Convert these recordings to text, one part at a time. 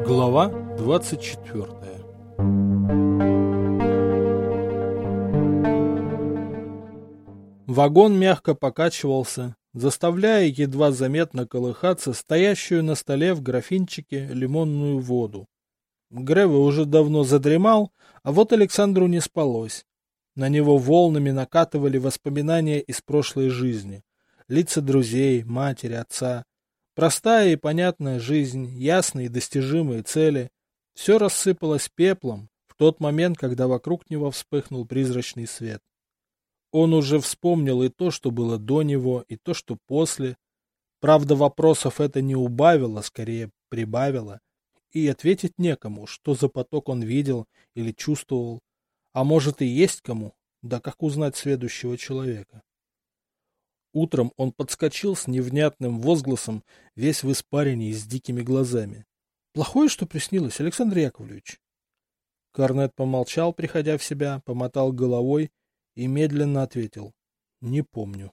Глава 24. Вагон мягко покачивался, заставляя едва заметно колыхаться стоящую на столе в графинчике лимонную воду. Греве уже давно задремал, а вот Александру не спалось. На него волнами накатывали воспоминания из прошлой жизни. Лица друзей, матери, отца. Простая и понятная жизнь, ясные и достижимые цели. Все рассыпалось пеплом в тот момент, когда вокруг него вспыхнул призрачный свет. Он уже вспомнил и то, что было до него, и то, что после. Правда, вопросов это не убавило, скорее прибавило. И ответить некому, что за поток он видел или чувствовал. А может и есть кому, да как узнать следующего человека? Утром он подскочил с невнятным возгласом, весь в испарине и с дикими глазами. — Плохое, что приснилось, Александр Яковлевич? Корнет помолчал, приходя в себя, помотал головой и медленно ответил: — Не помню.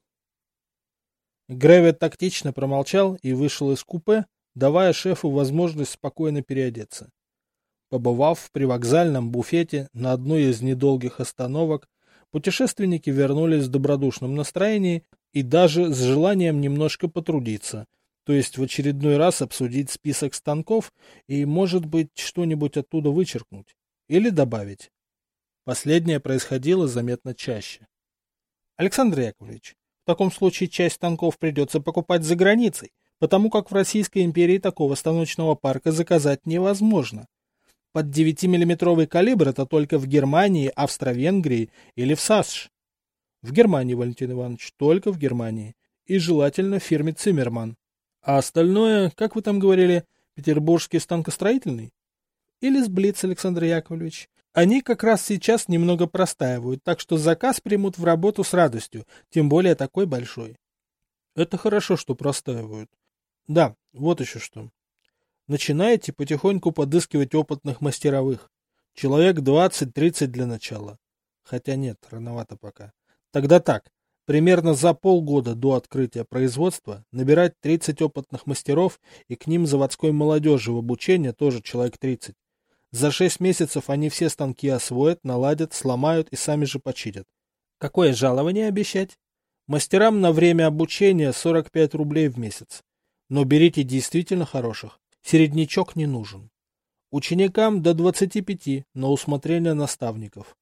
Греве тактично промолчал и вышел из купе, давая шефу возможность спокойно переодеться. Побывав в привокзальном буфете на одной из недолгих остановок, путешественники вернулись в добродушном настроении и даже с желанием немножко потрудиться, то есть в очередной раз обсудить список станков и, может быть, что-нибудь оттуда вычеркнуть или добавить. Последнее происходило заметно чаще. Александр Яковлевич, в таком случае часть станков придется покупать за границей, потому как в Российской империи такого станочного парка заказать невозможно. Под 9-миллиметровый калибр это только в Германии, Австро-Венгрии или в САСШ. В Германии, Валентин Иванович, только в Германии. И желательно в фирме Циммерман. А остальное, как вы там говорили, петербургский станкостроительный? Или Сблиц, Александр Яковлевич? Они как раз сейчас немного простаивают, так что заказ примут в работу с радостью, тем более такой большой. Это хорошо, что простаивают. Да, вот еще что. Начинаете потихоньку подыскивать опытных мастеровых. Человек 20-30 для начала. Хотя нет, рановато пока. Тогда так, примерно за полгода до открытия производства набирать 30 опытных мастеров и к ним заводской молодежи в обучение тоже человек 30. За 6 месяцев они все станки освоят, наладят, сломают и сами же починят. Какое жалование обещать? Мастерам на время обучения 45 рублей в месяц. Но берите действительно хороших. Середнячок не нужен. Ученикам до 25 на усмотрение наставников.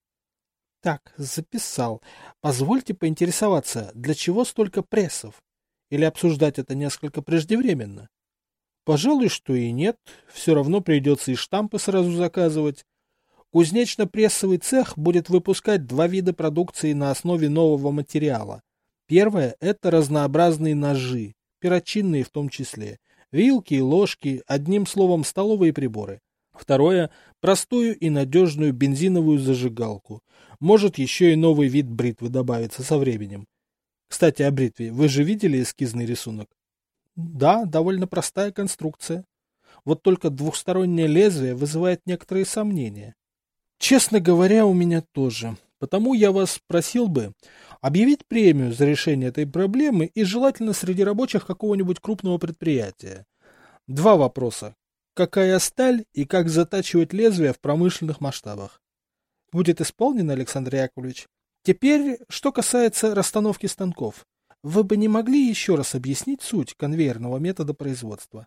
Так, записал. Позвольте поинтересоваться, для чего столько прессов? Или обсуждать это несколько преждевременно? Пожалуй, что и нет. Все равно придется и штампы сразу заказывать. Кузнечно-прессовый цех будет выпускать 2 вида продукции на основе нового материала. Первое – это разнообразные ножи, перочинные в том числе, вилки и ложки, одним словом, столовые приборы. Второе – простую и надежную бензиновую зажигалку. Может, еще и новый вид бритвы добавится со временем. Кстати, о бритве. Вы же видели эскизный рисунок? Да, довольно простая конструкция. Вот только двухстороннее лезвие вызывает некоторые сомнения. Честно говоря, у меня тоже. Потому я вас просил бы объявить премию за решение этой проблемы и желательно среди рабочих какого-нибудь крупного предприятия. 2 вопроса. Какая сталь и как затачивать лезвие в промышленных масштабах? Будет исполнено, Александр Яковлевич. Теперь, что касается расстановки станков. Вы бы не могли еще раз объяснить суть конвейерного метода производства?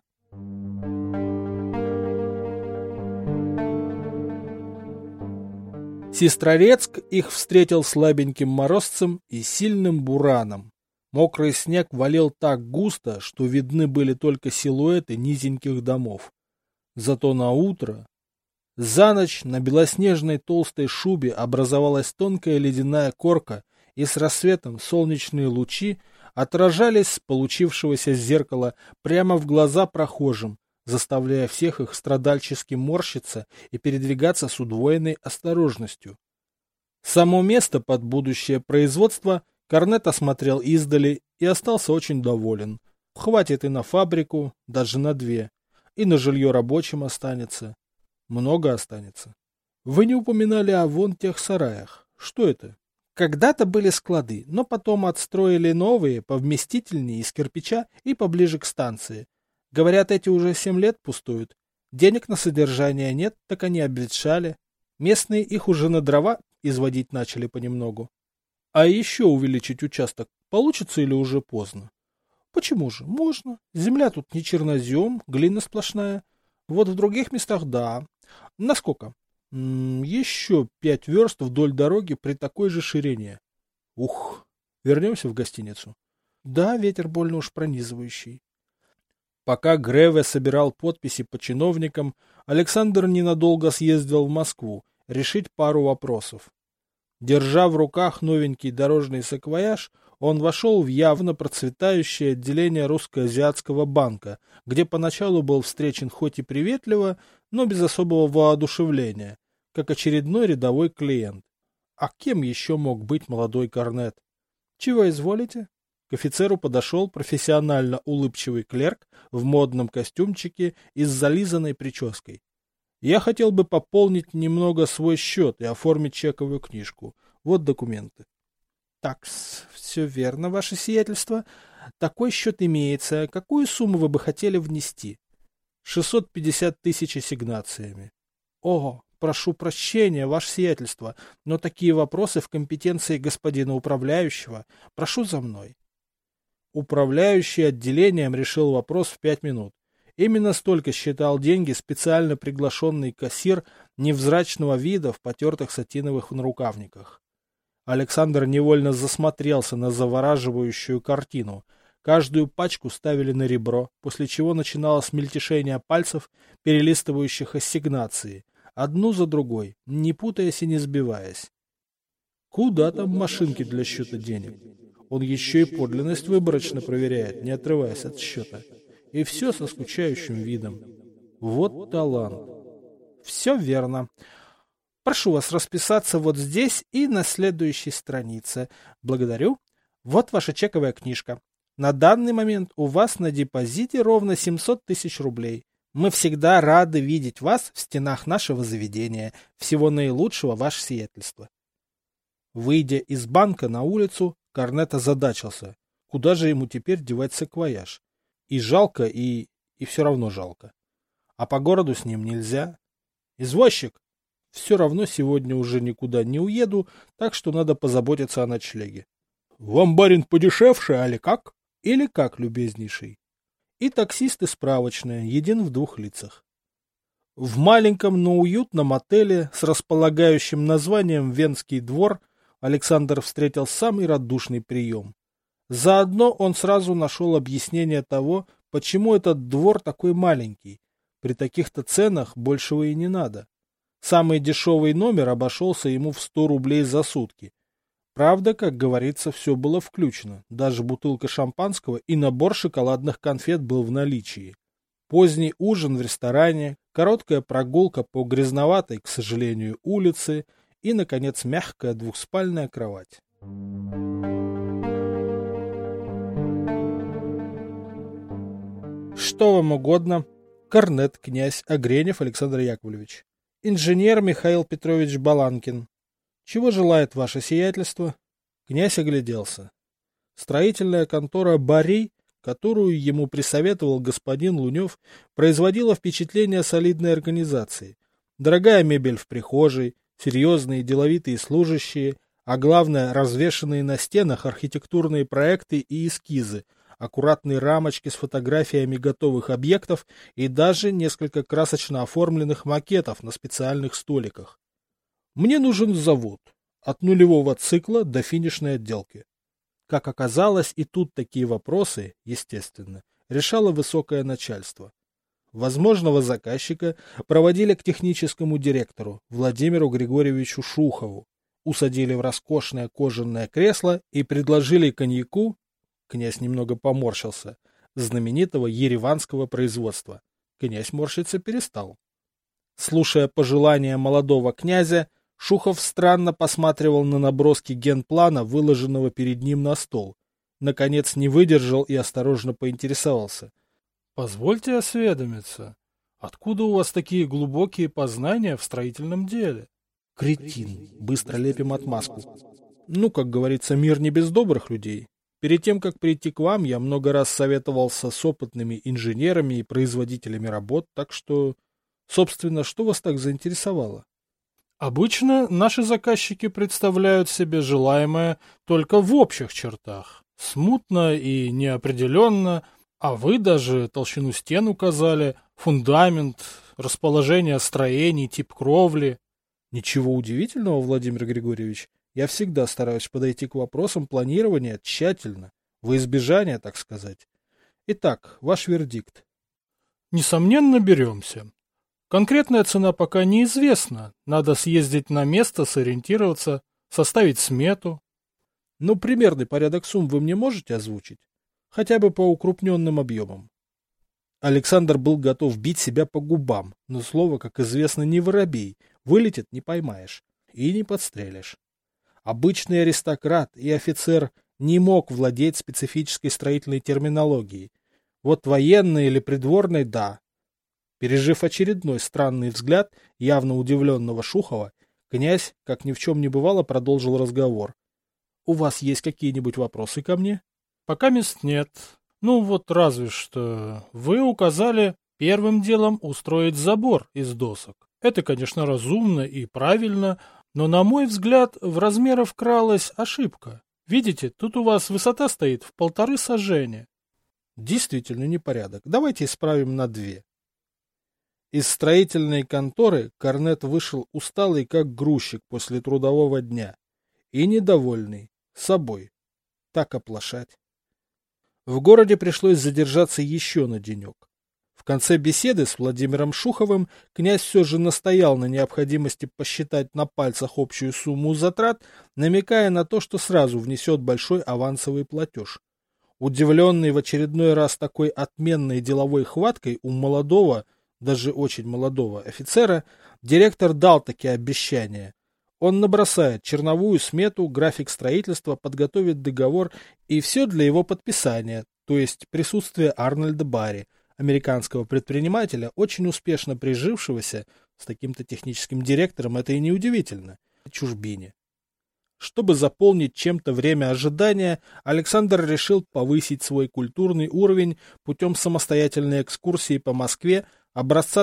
Сестрорецк их встретил слабеньким морозцем и сильным бураном. Мокрый снег валил так густо, что видны были только силуэты низеньких домов. Зато на утро... За ночь на белоснежной толстой шубе образовалась тонкая ледяная корка, и с рассветом солнечные лучи отражались с получившегося зеркала прямо в глаза прохожим, заставляя всех их страдальчески морщиться и передвигаться с удвоенной осторожностью. Само место под будущее производство Корнет осмотрел издали и остался очень доволен. Хватит и на фабрику, даже на 2, и на жилье рабочим останется. Много останется. Вы не упоминали о вон тех сараях. Что это? Когда-то были склады, но потом отстроили новые, повместительнее, из кирпича и поближе к станции. Говорят, эти уже 7 лет пустуют. Денег на содержание нет, так они обветшали. Местные их уже на дрова изводить начали понемногу. А еще увеличить участок получится или уже поздно? Почему же? Можно. Земля тут не чернозем, глина сплошная. Вот в других местах да. Насколько? Еще 5 верст вдоль дороги при такой же ширине. Ух, вернемся в гостиницу. Да, ветер больно уж пронизывающий. Пока Греве собирал подписи по чиновникам, Александр ненадолго съездил в Москву решить пару вопросов. Держа в руках новенький дорожный саквояж, он вошел в явно процветающее отделение Русско-Азиатского банка, где поначалу был встречен хоть и приветливо, но без особого воодушевления, как очередной рядовой клиент. А кем еще мог быть молодой корнет? Чего изволите? К офицеру подошел профессионально улыбчивый клерк в модном костюмчике и с зализанной прической. Я хотел бы пополнить немного свой счет и оформить чековую книжку. Вот документы. Так-с, все верно, ваше сиятельство. Такой счет имеется. Какую сумму вы бы хотели внести? 650 тысяч ассигнациями. О, прошу прощения, ваше сиятельство, но такие вопросы в компетенции господина управляющего. Прошу за мной. Управляющий отделением решил вопрос в 5 минут. Именно столько считал деньги специально приглашенный кассир невзрачного вида в потертых сатиновых нарукавниках. Александр невольно засмотрелся на завораживающую картину. Каждую пачку ставили на ребро, после чего начиналось мельтешение пальцев, перелистывающих ассигнации, одну за другой, не путаясь и не сбиваясь. Куда там машинки для счета денег? Он еще и подлинность выборочно проверяет, не отрываясь от счета. И все со скучающим видом. Вот талант. Все верно. Прошу вас расписаться вот здесь и на следующей странице. Благодарю. Вот ваша чековая книжка. На данный момент у вас на депозите ровно 700 тысяч рублей. Мы всегда рады видеть вас в стенах нашего заведения. Всего наилучшего, ваше сиятельство. Выйдя из банка на улицу, Корнет озадачился. Куда же ему теперь девать саквояж? И жалко, и все равно жалко. А по городу с ним нельзя. Извозчик! Все равно сегодня уже никуда не уеду, так что надо позаботиться о ночлеге. Вам, барин, подешевше, али как? Или как, любезнейший? И таксист, и справочная, един в 2 лицах. В маленьком, но уютном отеле с располагающим названием «Венский двор» Александр встретил самый радушный прием. Заодно он сразу нашел объяснение того, почему этот двор такой маленький. При таких-то ценах большего и не надо. Самый дешевый номер обошелся ему в 100 рублей за сутки. Правда, как говорится, все было включено. Даже бутылка шампанского и набор шоколадных конфет был в наличии. Поздний ужин в ресторане, короткая прогулка по грязноватой, к сожалению, улице и, наконец, мягкая двухспальная кровать. Что вам угодно? Корнет, князь Огренев Александр Яковлевич. Инженер Михаил Петрович Баланкин. Чего желает ваше сиятельство? Князь огляделся. Строительная контора «Барей», которую ему присоветовал господин Лунев, производила впечатление солидной организации. Дорогая мебель в прихожей, серьезные деловитые служащие, а главное, развешанные на стенах архитектурные проекты и эскизы, аккуратные рамочки с фотографиями готовых объектов и даже несколько красочно оформленных макетов на специальных столиках. Мне нужен завод. От нулевого цикла до финишной отделки. Как оказалось, и тут такие вопросы, естественно, решало высокое начальство. Возможного заказчика проводили к техническому директору Владимиру Григорьевичу Шухову, усадили в роскошное кожаное кресло и предложили коньяку, князь немного поморщился, знаменитого ереванского производства. Князь морщиться перестал. Слушая пожелания молодого князя, Шухов странно посматривал на наброски генплана, выложенного перед ним на стол. Наконец не выдержал и осторожно поинтересовался. — Позвольте осведомиться, откуда у вас такие глубокие познания в строительном деле? — Кретин, быстро лепим отмазку. Ну, как говорится, мир не без добрых людей. Перед тем, как прийти к вам, я много раз советовался с опытными инженерами и производителями работ, так что... Собственно, что вас так заинтересовало? Обычно наши заказчики представляют себе желаемое только в общих чертах. Смутно и неопределенно, а вы даже толщину стен указали, фундамент, расположение строений, тип кровли. Ничего удивительного, Владимир Григорьевич. Я всегда стараюсь подойти к вопросам планирования тщательно, во избежание, так сказать. Итак, ваш вердикт. Несомненно, беремся. Конкретная цена пока неизвестна. Надо съездить на место, сориентироваться, составить смету. Ну, примерный порядок сумм вы мне можете озвучить? Хотя бы по укрупненным объемам. Александр был готов бить себя по губам, но слово, как известно, не воробей. Вылетит — не поймаешь и не подстрелишь. Обычный аристократ и офицер не мог владеть специфической строительной терминологией. Вот военный или придворный — да. Пережив очередной странный взгляд явно удивленного Шухова, князь, как ни в чем не бывало, продолжил разговор. — У вас есть какие-нибудь вопросы ко мне? — Пока мест нет. Ну вот разве что вы указали первым делом устроить забор из досок. Это, конечно, разумно и правильно, но, на мой взгляд, в размерах вкралась ошибка. Видите, тут у вас высота стоит в 1,5 сажения. Действительно непорядок. Давайте исправим на 2. Из строительной конторы Корнет вышел усталый, как грузчик после трудового дня, и недовольный собой. Так оплошать. В городе пришлось задержаться еще на денек. В конце беседы с Владимиром Шуховым князь все же настоял на необходимости посчитать на пальцах общую сумму затрат, намекая на то, что сразу внесет большой авансовый платеж. Удивленный в очередной раз такой отменной деловой хваткой у молодого, даже очень молодого офицера, директор дал такие обещания. Он набросает черновую смету, график строительства, подготовит договор и все для его подписания, то есть присутствие Арнольда Барри, американского предпринимателя, очень успешно прижившегося, с таким-то техническим директором это и неудивительно, в чужбине. Чтобы заполнить чем-то время ожидания, Александр решил повысить свой культурный уровень путем самостоятельной экскурсии по Москве образца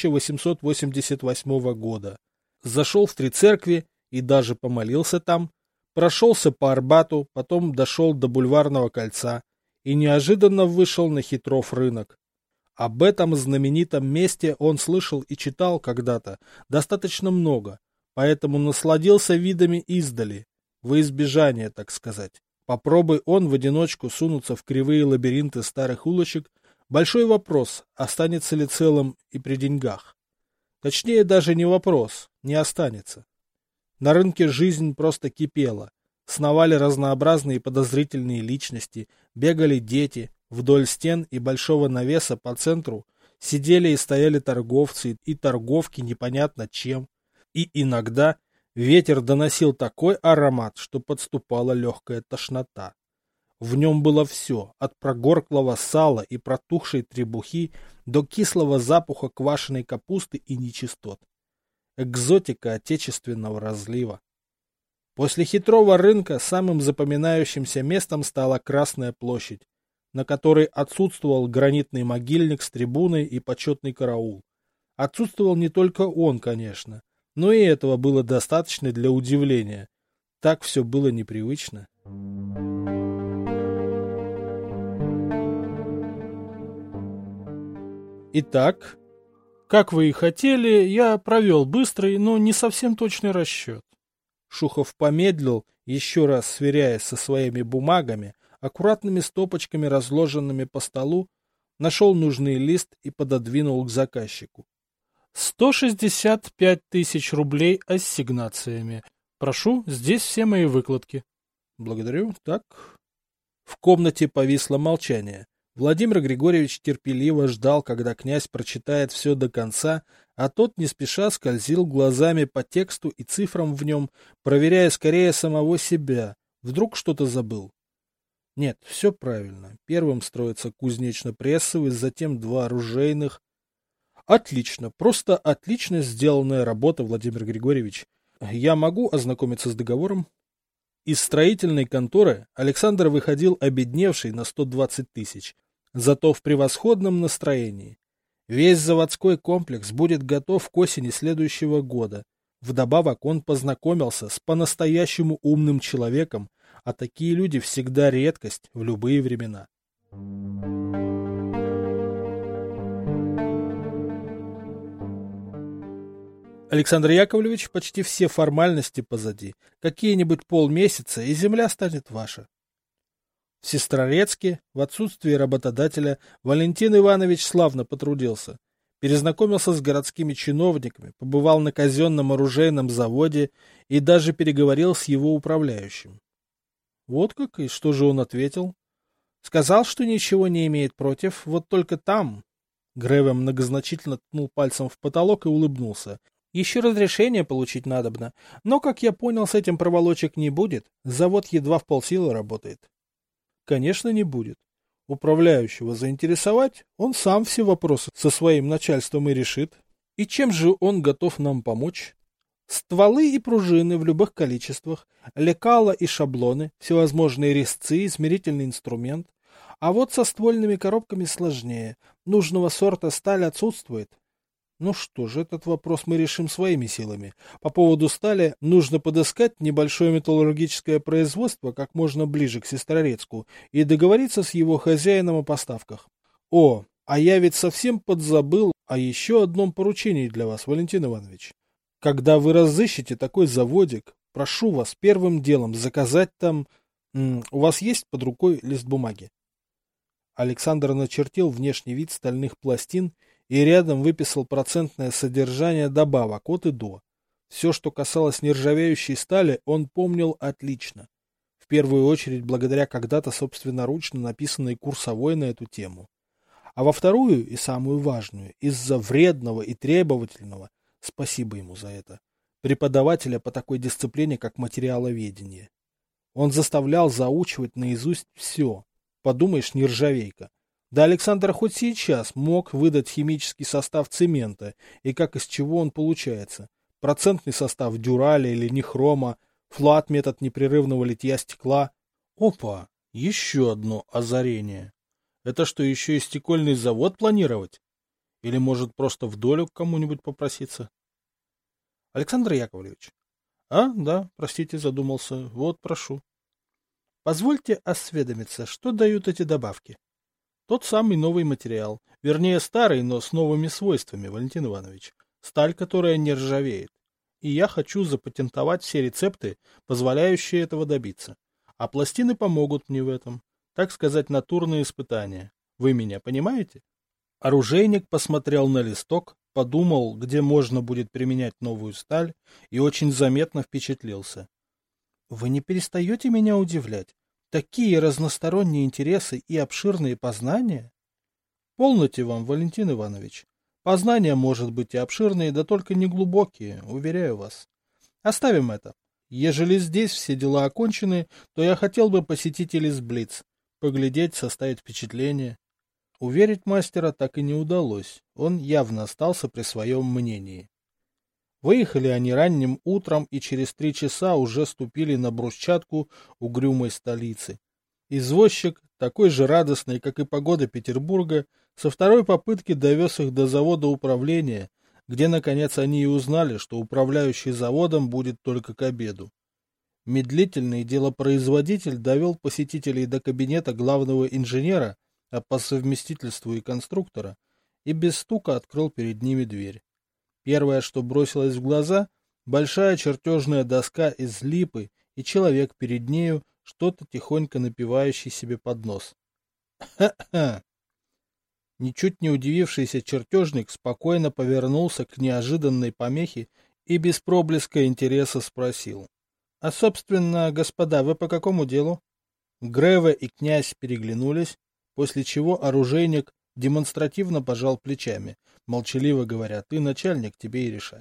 1888 года. Зашел в 3 церкви и даже помолился там, прошелся по Арбату, потом дошел до Бульварного кольца и неожиданно вышел на Хитров рынок. Об этом знаменитом месте он слышал и читал когда-то достаточно много, поэтому насладился видами издали, во избежание, так сказать. Попробуй он в одиночку сунуться в кривые лабиринты старых улочек, большой вопрос, останется ли целым и при деньгах. Точнее, даже не вопрос, не останется. На рынке жизнь просто кипела. Сновали разнообразные подозрительные личности, бегали дети, вдоль стен и большого навеса по центру сидели и стояли торговцы и торговки непонятно чем. И иногда ветер доносил такой аромат, что подступала легкая тошнота. В нем было все, от прогорклого сала и протухшей требухи до кислого запаха квашеной капусты и нечистот. Экзотика отечественного разлива. После Хитрого рынка самым запоминающимся местом стала Красная площадь, на которой отсутствовал гранитный могильник с трибуной и почетный караул. Отсутствовал не только он, конечно, но и этого было достаточно для удивления. Так все было непривычно. Итак, как вы и хотели, я провел быстрый, но не совсем точный расчет. Шухов помедлил, еще раз сверяясь со своими бумагами, аккуратными стопочками, разложенными по столу, нашел нужный лист и пододвинул к заказчику. 165 тысяч рублей ассигнациями. Прошу, здесь все мои выкладки. Благодарю. Так. В комнате повисло молчание. Владимир Григорьевич терпеливо ждал, когда князь прочитает все до конца, а тот не спеша скользил глазами по тексту и цифрам в нем, проверяя скорее самого себя. Вдруг что-то забыл. Нет, все правильно. Первым строится кузнечно-прессовый, затем 2 оружейных. Отлично, просто отлично сделанная работа, Владимир Григорьевич. Я могу ознакомиться с договором? Из строительной конторы Александр выходил обедневший на 120 тысяч, зато в превосходном настроении. Весь заводской комплекс будет готов к осени следующего года. Вдобавок он познакомился с по-настоящему умным человеком, а такие люди всегда редкость в любые времена. Александр Яковлевич, почти все формальности позади. Какие-нибудь полмесяца, и земля станет ваша. В Сестрорецке, в отсутствии работодателя, Валентин Иванович славно потрудился. Перезнакомился с городскими чиновниками, побывал на казенном оружейном заводе и даже переговорил с его управляющим. Вот как, и что же он ответил? Сказал, что ничего не имеет против, вот только там... Греве многозначительно ткнул пальцем в потолок и улыбнулся. Еще разрешение получить надобно, но, как я понял, с этим проволочек не будет, завод едва в полсилы работает. Конечно, не будет. Управляющего заинтересовать, он сам все вопросы со своим начальством и решит. И чем же он готов нам помочь? Стволы и пружины в любых количествах, лекала и шаблоны, всевозможные резцы, измерительный инструмент. А вот со ствольными коробками сложнее. Нужного сорта сталь отсутствует. Ну что ж, этот вопрос мы решим своими силами. По поводу стали нужно подыскать небольшое металлургическое производство как можно ближе к Сестрорецку и договориться с его хозяином о поставках. О, а я ведь совсем подзабыл о еще одном поручении для вас, Валентин Иванович. Когда вы разыщете такой заводик, прошу вас первым делом заказать там... У вас есть под рукой лист бумаги? Александр начертил внешний вид стальных пластин и рядом выписал процентное содержание добавок от и до. Все, что касалось нержавеющей стали, он помнил отлично. В первую очередь, благодаря когда-то собственноручно написанной курсовой на эту тему. А во вторую и самую важную, из-за вредного и требовательного, спасибо ему за это, преподавателя по такой дисциплине, как материаловедение. Он заставлял заучивать наизусть все. Подумаешь, нержавейка. Да Александр хоть сейчас мог выдать химический состав цемента и как из чего он получается. Процентный состав дюраля или нихрома, флат метод непрерывного литья стекла. Опа, еще одно озарение. Это что, еще и стекольный завод планировать? Или может просто в долю к кому-нибудь попроситься? Александр Яковлевич. Да, простите, задумался. Вот, прошу. Позвольте осведомиться, что дают эти добавки? Тот самый новый материал, вернее старый, но с новыми свойствами, Валентин Иванович. Сталь, которая не ржавеет. И я хочу запатентовать все рецепты, позволяющие этого добиться. А пластины помогут мне в этом. Так сказать, натурные испытания. Вы меня понимаете? Оружейник посмотрел на листок, подумал, где можно будет применять новую сталь, и очень заметно впечатлился. Вы не перестаете меня удивлять. Такие разносторонние интересы и обширные познания? Полноте вам, Валентин Иванович. Познания, может быть, и обширные, да только не глубокие, уверяю вас. Оставим это. Ежели здесь все дела окончены, то я хотел бы посетить Элисблиц, поглядеть, составить впечатление. Уверить мастера так и не удалось. Он явно остался при своем мнении. Выехали они ранним утром и через 3 часа уже ступили на брусчатку угрюмой столицы. Извозчик, такой же радостный, как и погода Петербурга, со второй попытки довез их до завода управления, где, наконец, они и узнали, что управляющий заводом будет только к обеду. Медлительный делопроизводитель довел посетителей до кабинета главного инженера, а по совместительству и конструктора, и без стука открыл перед ними дверь. Первое, что бросилось в глаза, большая чертежная доска из липы и человек перед нею, что-то тихонько напевающий себе под нос. Ха-ха! Ничуть не удивившийся чертежник спокойно повернулся к неожиданной помехе и без проблеска интереса спросил. — А, собственно, господа, вы по какому делу? Греве и князь переглянулись, после чего оружейник демонстративно пожал плечами, молчаливо говоря, ты начальник, тебе и решать.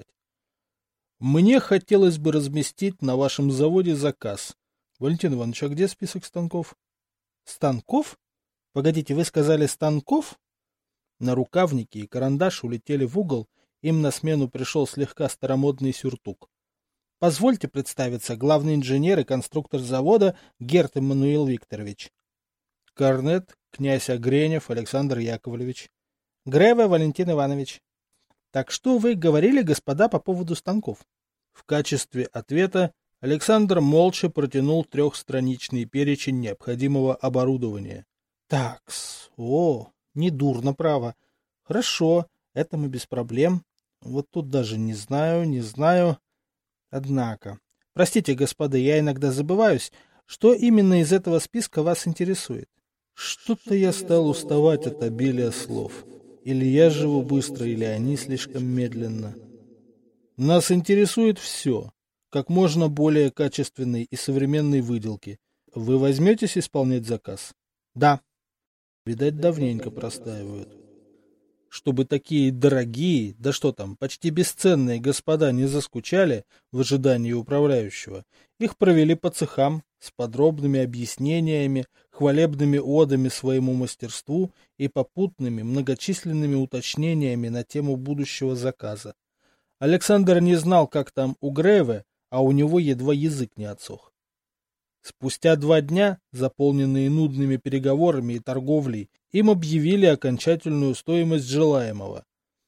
Мне хотелось бы разместить на вашем заводе заказ. Валентин Иванович, а где список станков? Станков? Погодите, вы сказали станков? Нарукавники и карандаш улетели в угол, им на смену пришел слегка старомодный сюртук. Позвольте представиться, главный инженер и конструктор завода Герт Эммануил Викторович. Корнет, князь Огренев Александр Яковлевич. Греве Валентин Иванович. Так что вы говорили, господа, по поводу станков? В качестве ответа Александр молча протянул трехстраничный перечень необходимого оборудования. Такс, недурно, право. Хорошо, это мы без проблем. Вот тут даже не знаю. Однако, простите, господа, я иногда забываюсь, что именно из этого списка вас интересует. Что-то я стал уставать от обилия слов. Или я живу быстро, или они слишком медленно. Нас интересует все. Как можно более качественной и современной выделки. Вы возьметесь исполнять заказ? Да. Видать, давненько простаивают. Чтобы такие дорогие, да что там, почти бесценные господа не заскучали в ожидании управляющего, их провели по цехам с подробными объяснениями, хвалебными одами своему мастерству и попутными многочисленными уточнениями на тему будущего заказа. Александр не знал, как там у Греве, а у него едва язык не отсох. Спустя 2 дня, заполненные нудными переговорами и торговлей, им объявили окончательную стоимость желаемого.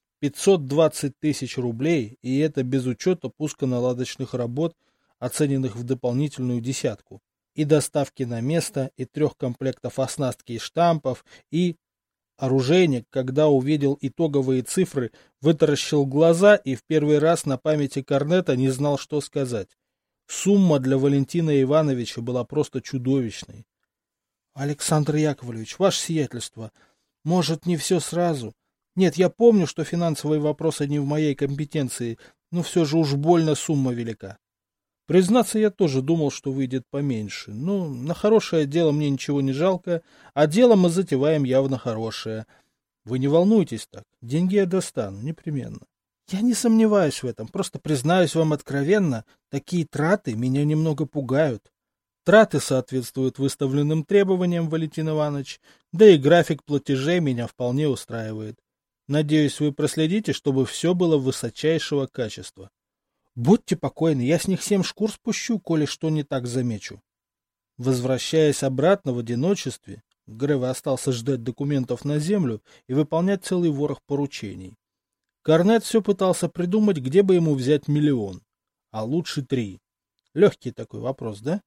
520 тысяч рублей, и это без учета пусконаладочных работ, оцененных в дополнительную десятку, и доставки на место, и 3 комплектов оснастки и штампов, и... Оружейник, когда увидел итоговые цифры, вытаращил глаза и в первый раз на памяти Корнета не знал, что сказать. Сумма для Валентина Ивановича была просто чудовищной. — Александр Яковлевич, ваше сиятельство, может, не все сразу? Нет, я помню, что финансовые вопросы не в моей компетенции, но все же уж больно сумма велика. Признаться, я тоже думал, что выйдет поменьше. Но на хорошее дело мне ничего не жалко, а дело мы затеваем явно хорошее. Вы не волнуйтесь так, деньги я достану, непременно. Я не сомневаюсь в этом, просто признаюсь вам откровенно, такие траты меня немного пугают. Траты соответствуют выставленным требованиям, Валентин Иванович, да и график платежей меня вполне устраивает. Надеюсь, вы проследите, чтобы все было высочайшего качества. Будьте покойны, я с них 7 шкур спущу, коли что не так замечу. Возвращаясь обратно в одиночестве, Греве остался ждать документов на землю и выполнять целый ворох поручений. Корнет все пытался придумать, где бы ему взять 1 миллион, а лучше 3. Легкий такой вопрос, да?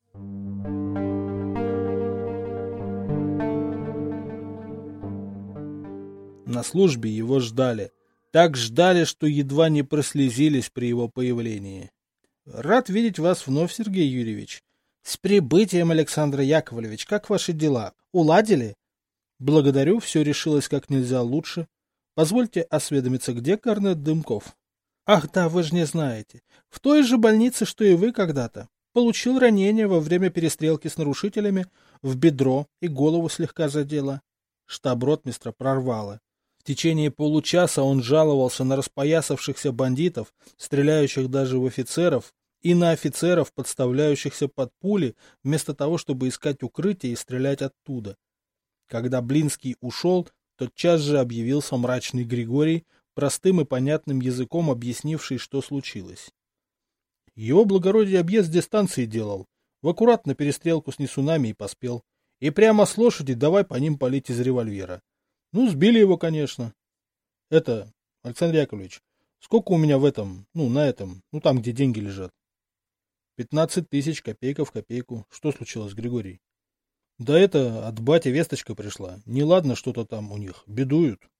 На службе его ждали. Так ждали, что едва не прослезились при его появлении. Рад видеть вас вновь, Сергей Юрьевич. С прибытием, Александр Яковлевич, как ваши дела? Уладили? Благодарю, все решилось как нельзя лучше. Позвольте осведомиться, где Корнет Дымков? Ах да, вы же не знаете. В той же больнице, что и вы когда-то. Получил ранение во время перестрелки с нарушителями, в бедро и голову слегка задело. Штаб-ротмистра прорвало. В течение получаса он жаловался на распоясавшихся бандитов, стреляющих даже в офицеров, и на офицеров, подставляющихся под пули, вместо того, чтобы искать укрытие и стрелять оттуда. Когда Блинский ушел, тотчас же объявился мрачный Григорий, простым и понятным языком объяснивший, что случилось. Его благородие объезд дистанции делал, в аккуратно перестрелку с несунами и поспел. И прямо с лошади давай по ним палить из револьвера. Ну, сбили его, конечно. Это, Александр Яковлевич, сколько у меня в этом, на этом, там, где деньги лежат? 15 тысяч, копейка в копейку. Что случилось, Григорий? Да это, от бати весточка пришла. Неладно что-то там у них, бедуют.